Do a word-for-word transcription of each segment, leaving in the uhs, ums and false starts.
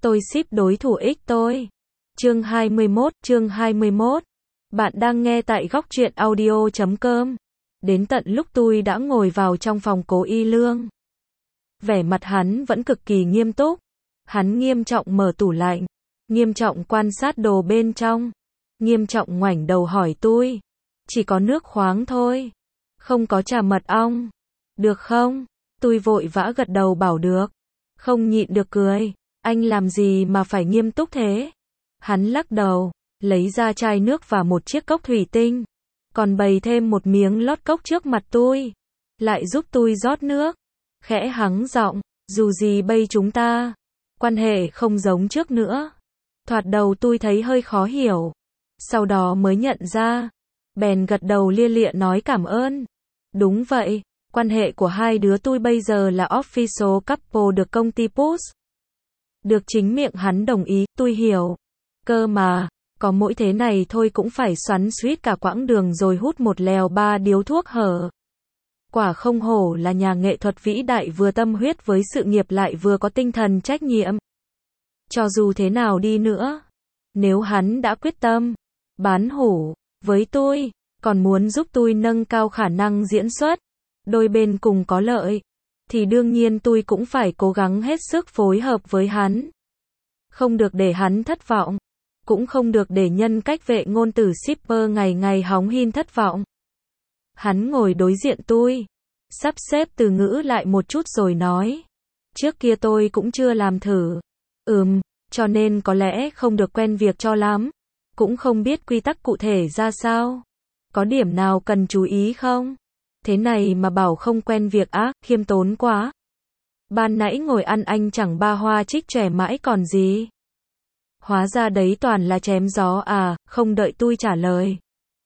Tôi ship đối thủ ích tôi. Chương hai mươi mốt, chương hai mươi mốt. Bạn đang nghe tại góc truyện audio chấm com. Đến tận lúc tôi đã ngồi vào trong phòng Cố Y Lương. Vẻ mặt hắn vẫn cực kỳ nghiêm túc. Hắn nghiêm trọng mở tủ lạnh, nghiêm trọng quan sát đồ bên trong, nghiêm trọng ngoảnh đầu hỏi tôi. Chỉ có nước khoáng thôi, không có trà mật ong, được không? Tôi vội vã gật đầu bảo được. Không nhịn được cười. Anh làm gì mà phải nghiêm túc thế? Hắn lắc đầu, lấy ra chai nước và một chiếc cốc thủy tinh, còn bày thêm một miếng lót cốc trước mặt tôi, lại giúp tôi rót nước, khẽ hắng giọng, dù gì bây chúng ta, quan hệ không giống trước nữa. Thoạt đầu tôi thấy hơi khó hiểu, sau đó mới nhận ra, bèn gật đầu lia lịa nói cảm ơn. Đúng vậy, quan hệ của hai đứa tôi bây giờ là official couple được công ty push. Được chính miệng hắn đồng ý, tôi hiểu. Cơ mà, có mỗi thế này thôi cũng phải xoắn xuýt cả quãng đường rồi hút một lèo ba điếu thuốc hở. Quả không hổ là nhà nghệ thuật vĩ đại, vừa tâm huyết với sự nghiệp lại vừa có tinh thần trách nhiệm. Cho dù thế nào đi nữa, nếu hắn đã quyết tâm bán hủ với tôi, còn muốn giúp tôi nâng cao khả năng diễn xuất, đôi bên cùng có lợi, thì đương nhiên tôi cũng phải cố gắng hết sức phối hợp với hắn. Không được để hắn thất vọng, cũng không được để nhân cách vệ ngôn tử shipper ngày ngày hóng hin thất vọng. Hắn ngồi đối diện tôi, sắp xếp từ ngữ lại một chút rồi nói. Trước kia tôi cũng chưa làm thử. Ừm, cho nên có lẽ không được quen việc cho lắm. Cũng không biết quy tắc cụ thể ra sao. Có điểm nào cần chú ý không? Thế này mà bảo không quen việc á, khiêm tốn quá. Ban nãy ngồi ăn anh chẳng ba hoa trích trẻ mãi còn gì. Hóa ra đấy toàn là chém gió à, không đợi tôi trả lời.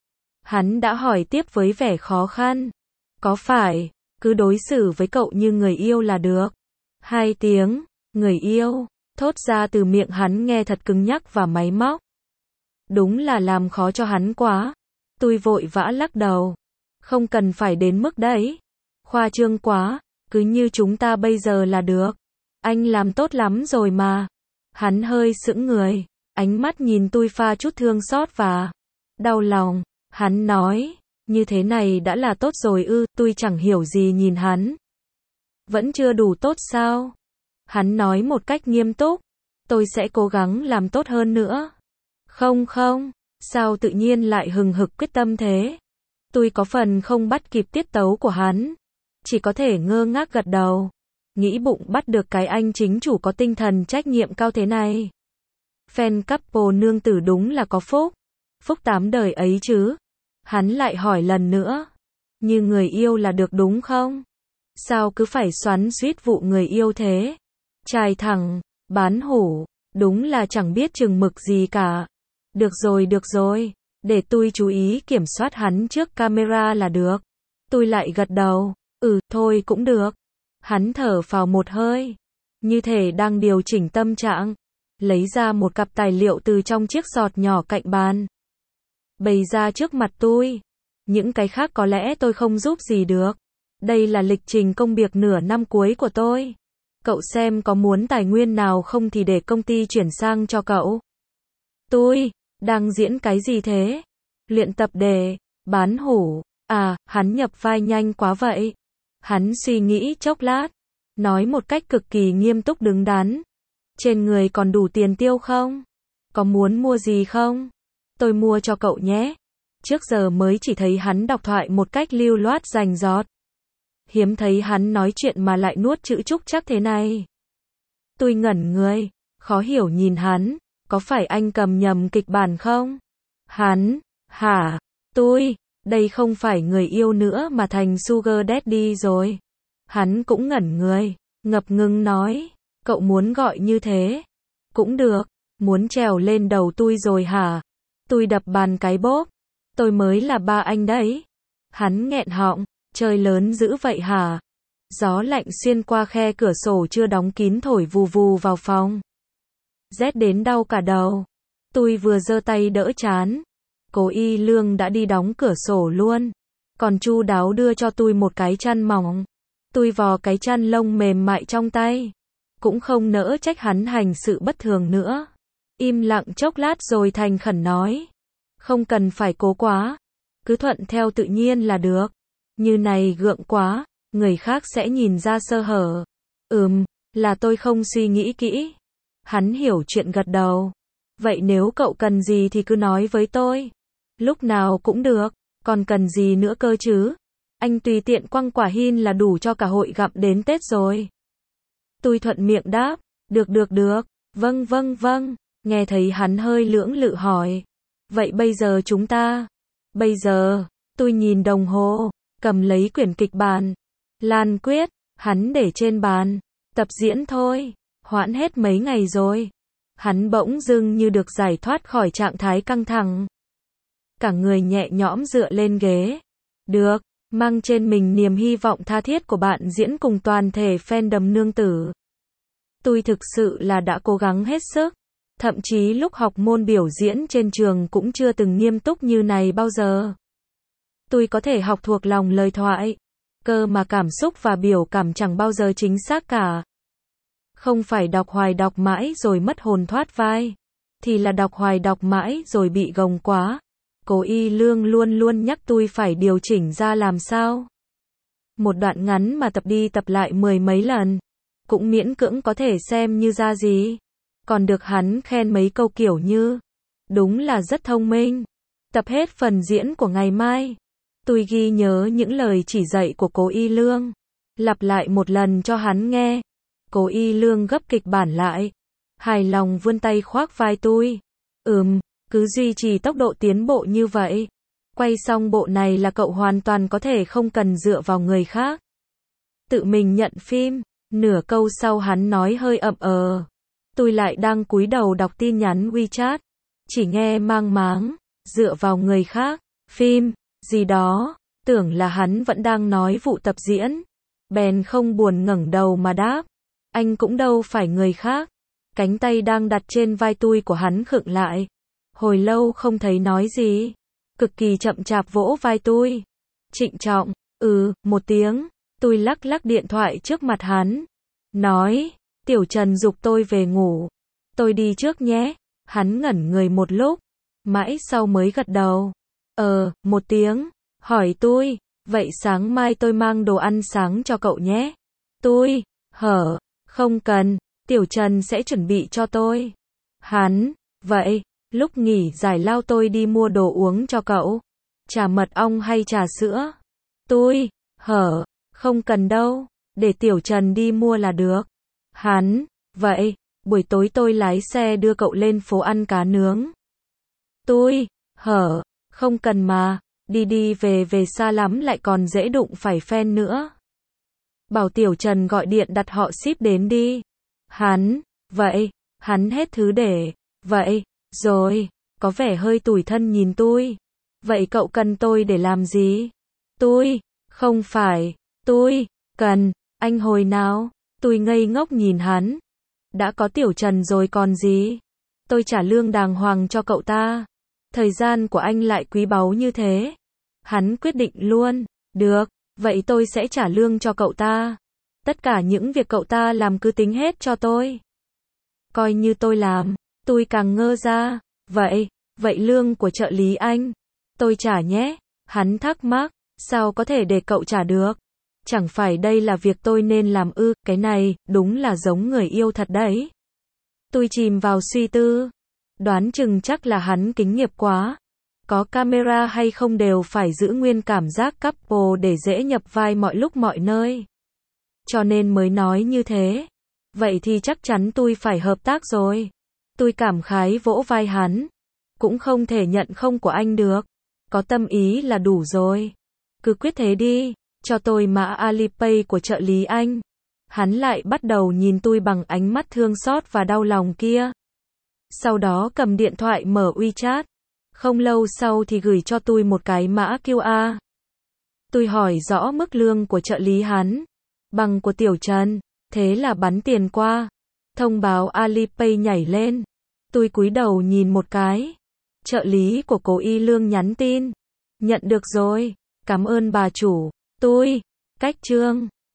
Hắn đã hỏi tiếp với vẻ khó khăn. Có phải, cứ đối xử với cậu như người yêu là được? Hai tiếng, người yêu, thốt ra từ miệng hắn nghe thật cứng nhắc và máy móc. Đúng là làm khó cho hắn quá. Tôi vội vã lắc đầu. Không cần phải đến mức đấy. Khoa trương quá, cứ như chúng ta bây giờ là được. Anh làm tốt lắm rồi mà. Hắn hơi sững người, ánh mắt nhìn tôi pha chút thương xót và đau lòng. Hắn nói, như thế này đã là tốt rồi ư? Tôi chẳng hiểu gì nhìn hắn. Vẫn chưa đủ tốt sao? Hắn nói một cách nghiêm túc, tôi sẽ cố gắng làm tốt hơn nữa. Không không, sao tự nhiên lại hừng hực quyết tâm thế? Tôi có phần không bắt kịp tiết tấu của hắn, chỉ có thể ngơ ngác gật đầu, nghĩ bụng bắt được cái anh chính chủ có tinh thần trách nhiệm cao thế này. Fan couple nương tử đúng là có phúc, phúc tám đời ấy chứ. Hắn lại hỏi lần nữa, như người yêu là được đúng không? Sao cứ phải xoắn xuýt vụ người yêu thế? Trai thẳng, bán hủ, đúng là chẳng biết chừng mực gì cả. Được rồi được rồi, để tôi chú ý kiểm soát hắn trước camera là được. Tôi lại gật đầu, ừ, thôi cũng được. Hắn thở phào một hơi, như thể đang điều chỉnh tâm trạng, lấy ra một cặp tài liệu từ trong chiếc giọt nhỏ cạnh bàn, bày ra trước mặt tôi. Những cái khác có lẽ tôi không giúp gì được. Đây là lịch trình công việc nửa năm cuối của tôi. Cậu xem có muốn tài nguyên nào không thì để công ty chuyển sang cho cậu. Tôi, đang diễn cái gì thế? Luyện tập để bán hủ. À, hắn nhập vai nhanh quá vậy. Hắn suy nghĩ chốc lát, nói một cách cực kỳ nghiêm túc đứng đắn. Trên người còn đủ tiền tiêu không? Có muốn mua gì không? Tôi mua cho cậu nhé. Trước giờ mới chỉ thấy hắn đọc thoại một cách lưu loát rành rọt. Hiếm thấy hắn nói chuyện mà lại nuốt chữ trúc chắc thế này. Tôi ngẩn người, khó hiểu nhìn hắn, có phải anh cầm nhầm kịch bản không? Hắn, hả? Tôi, đây không phải người yêu nữa mà thành sugar daddy rồi. Hắn cũng ngẩn người, ngập ngừng nói, cậu muốn gọi như thế? Cũng được, muốn trèo lên đầu tôi rồi hả? Tôi đập bàn cái bốp, tôi mới là ba anh đấy. Hắn nghẹn họng, trời lớn dữ vậy hả? Gió lạnh xuyên qua khe cửa sổ chưa đóng kín thổi vù vù vào phòng. Rét đến đau cả đầu. Tôi vừa giơ tay đỡ chán. Cố Y Lương đã đi đóng cửa sổ luôn. Còn chu đáo đưa cho tôi một cái chăn mỏng. Tôi vò cái chăn lông mềm mại trong tay. cũng không nỡ trách hắn hành sự bất thường nữa. Im lặng chốc lát rồi thành khẩn nói. Không cần phải cố quá, cứ thuận theo tự nhiên là được. Như này gượng quá, người khác sẽ nhìn ra sơ hở. Ừm, là tôi không suy nghĩ kỹ. Hắn hiểu chuyện gật đầu. Vậy nếu cậu cần gì thì cứ nói với tôi. Lúc nào cũng được, còn cần gì nữa cơ chứ? Anh tùy tiện quăng quả hin là đủ cho cả hội gặm đến Tết rồi. Tôi thuận miệng đáp, được được được, vâng vâng vâng, nghe thấy hắn hơi lưỡng lự hỏi. Vậy bây giờ chúng ta? Bây giờ, tôi nhìn đồng hồ, cầm lấy quyển kịch bản. Lan Quyết, hắn để trên bàn, tập diễn thôi, hoãn hết mấy ngày rồi. Hắn bỗng dưng như được giải thoát khỏi trạng thái căng thẳng. Cả người nhẹ nhõm dựa lên ghế. Được, mang trên mình niềm hy vọng tha thiết của bạn diễn cùng toàn thể fandom nương tử. Tôi thực sự là đã cố gắng hết sức. Thậm chí lúc học môn biểu diễn trên trường cũng chưa từng nghiêm túc như này bao giờ. Tôi có thể học thuộc lòng lời thoại. Cơ mà cảm xúc và biểu cảm chẳng bao giờ chính xác cả. Không phải đọc hoài đọc mãi rồi mất hồn thoát vai. Thì là đọc hoài đọc mãi rồi bị gồng quá. Cố Y Lương luôn luôn nhắc tôi phải điều chỉnh ra làm sao. Một đoạn ngắn mà tập đi tập lại mười mấy lần. Cũng miễn cưỡng có thể xem như ra gì. Còn được hắn khen mấy câu kiểu như. Đúng là rất thông minh. Tập hết phần diễn của ngày mai. Tôi ghi nhớ những lời chỉ dạy của Cố Y Lương. Lặp lại một lần cho hắn nghe. Cố Y Lương gấp kịch bản lại. Hài lòng vươn tay khoác vai tôi. Ừm, cứ duy trì tốc độ tiến bộ như vậy. Quay xong bộ này là cậu hoàn toàn có thể không cần dựa vào người khác. Tự mình nhận phim. Nửa câu sau hắn nói hơi ậm ờ. Tôi lại đang cúi đầu đọc tin nhắn WeChat. Chỉ nghe mang máng. Dựa vào người khác. Phim. Gì đó. Tưởng là hắn vẫn đang nói vụ tập diễn. Bèn không buồn ngẩng đầu mà đáp. Anh cũng đâu phải người khác. Cánh tay đang đặt trên vai tôi của hắn khựng lại. Hồi lâu không thấy nói gì. Cực kỳ chậm chạp vỗ vai tôi. Trịnh trọng. Ừ, một tiếng. Tôi lắc lắc điện thoại trước mặt hắn. Nói. Tiểu Trần giục tôi về ngủ. Tôi đi trước nhé. Hắn ngẩn người một lúc. Mãi sau mới gật đầu. Ờ, một tiếng. Hỏi tôi. Vậy sáng mai tôi mang đồ ăn sáng cho cậu nhé. Tôi. Hở. Không cần. Tiểu Trần sẽ chuẩn bị cho tôi. Hắn. Vậy. Lúc nghỉ giải lao tôi đi mua đồ uống cho cậu. Trà mật ong hay trà sữa? Tôi. Hở. Không cần đâu. Để Tiểu Trần đi mua là được. Hắn. Vậy. Buổi tối tôi lái xe đưa cậu lên phố ăn cá nướng. Tôi. Hở. Không cần mà. Đi đi về về xa lắm lại còn dễ đụng phải fan nữa. Bảo Tiểu Trần gọi điện đặt họ ship đến đi. Hắn. Vậy. Hắn hết thứ để. Vậy. Rồi. Có vẻ hơi tủi thân nhìn tôi. Vậy cậu cần tôi để làm gì? Tôi. Không phải. Tôi. Cần. Anh hồi nào? Tôi ngây ngốc nhìn hắn. Đã có Tiểu Trần rồi còn gì? Tôi trả lương đàng hoàng cho cậu ta. Thời gian của anh lại quý báu như thế. Hắn quyết định luôn. Được. Vậy tôi sẽ trả lương cho cậu ta. Tất cả những việc cậu ta làm cứ tính hết cho tôi. Coi như tôi làm. Tôi càng ngơ ra. Vậy. Vậy lương của trợ lý anh. Tôi trả nhé. Hắn thắc mắc. Sao có thể để cậu trả được? Chẳng phải đây là việc tôi nên làm ư? Cái này, đúng là giống người yêu thật đấy. Tôi chìm vào suy tư. Đoán chừng chắc là hắn kính nghiệp quá. Có camera hay không đều phải giữ nguyên cảm giác couple để dễ nhập vai mọi lúc mọi nơi. Cho nên mới nói như thế. Vậy thì chắc chắn tôi phải hợp tác rồi. Tôi cảm khái vỗ vai hắn. Cũng không thể nhận không của anh được. Có tâm ý là đủ rồi. Cứ quyết thế đi. Cho tôi mã Alipay của trợ lý anh. Hắn lại bắt đầu nhìn tôi bằng ánh mắt thương xót và đau lòng kia. Sau đó cầm điện thoại mở WeChat. Không lâu sau thì gửi cho tôi một cái mã quy rờ. Tôi hỏi rõ mức lương của trợ lý hắn. Bằng của Tiểu Trần. Thế là bắn tiền qua. Thông báo Alipay nhảy lên. Tôi cúi đầu nhìn một cái. Trợ lý của Cố Y Lương nhắn tin. Nhận được rồi. Cảm ơn bà chủ. Tôi. Cách chương.